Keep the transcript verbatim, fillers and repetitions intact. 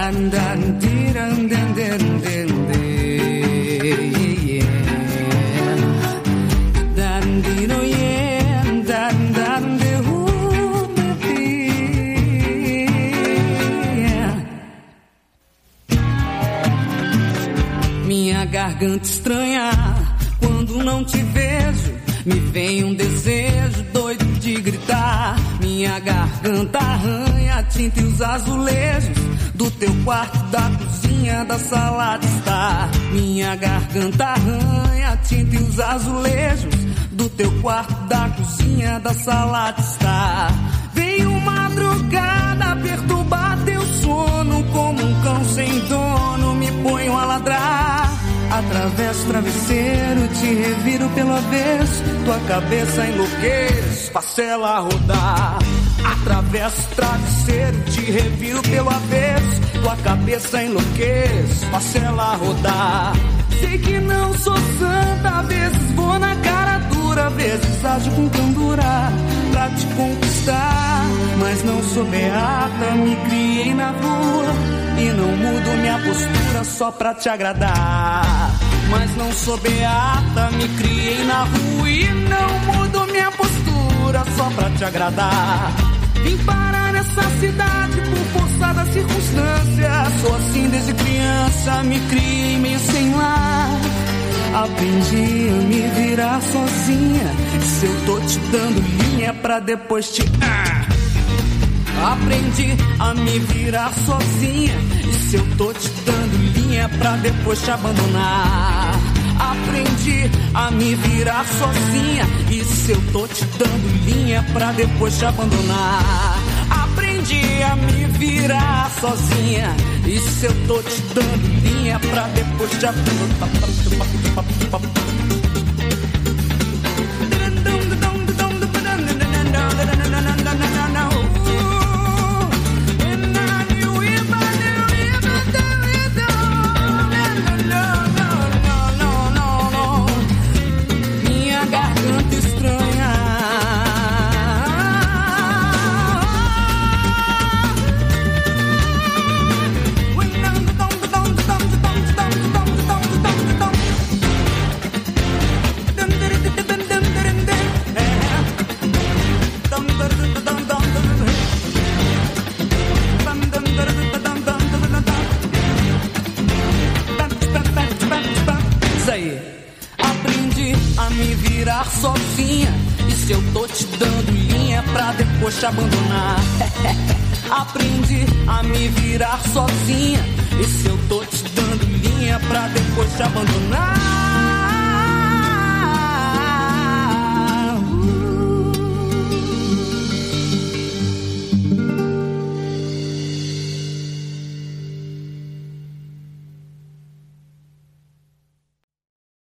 Dan dan diran den den den den. Dan dino yeah, dan dan de minha garganta estranha, quando não te vejo, me vem um desejo doido de gritar. Minha garganta arranha a tinta e os azulejos do teu quarto, da cozinha, da sala de estar. Minha garganta arranha a tinta e os azulejos do teu quarto, da cozinha, da sala de estar. Veio madrugada perturbar teu sono, como um cão sem dono, me ponho a ladrar. Atravesso o travesseiro, te reviro pelo avesso, tua cabeça enlouqueço, faço ela rodar. Atravesso o travesseiro, te reviro pelo avesso, tua cabeça enlouqueço, faço ela rodar. Sei que não sou santa, às vezes vou na cara dura, às vezes ajo com candura pra te conquistar. Mas não sou beata, me criei na rua e não mudo minha postura só pra te agradar. Mas não sou beata, me criei na rua e não mudo minha postura só pra te agradar. Vim parar nessa cidade por força da circunstância. Sou assim desde criança, me criei meio sem lar. Aprendi a me virar sozinha. Se eu tô te dando linha pra depois te... Ah! Aprendi a me virar sozinha. E se eu tô te dando linha pra depois te abandonar. Aprendi a me virar sozinha. E se eu tô te dando linha pra depois te abandonar. Aprendi a me virar sozinha. E se eu tô te dando linha pra depois te abandonar. Sozinha, e se eu tô te dando linha pra depois te abandonar. Aprendi a me virar sozinha, e se eu tô te dando linha pra depois te abandonar.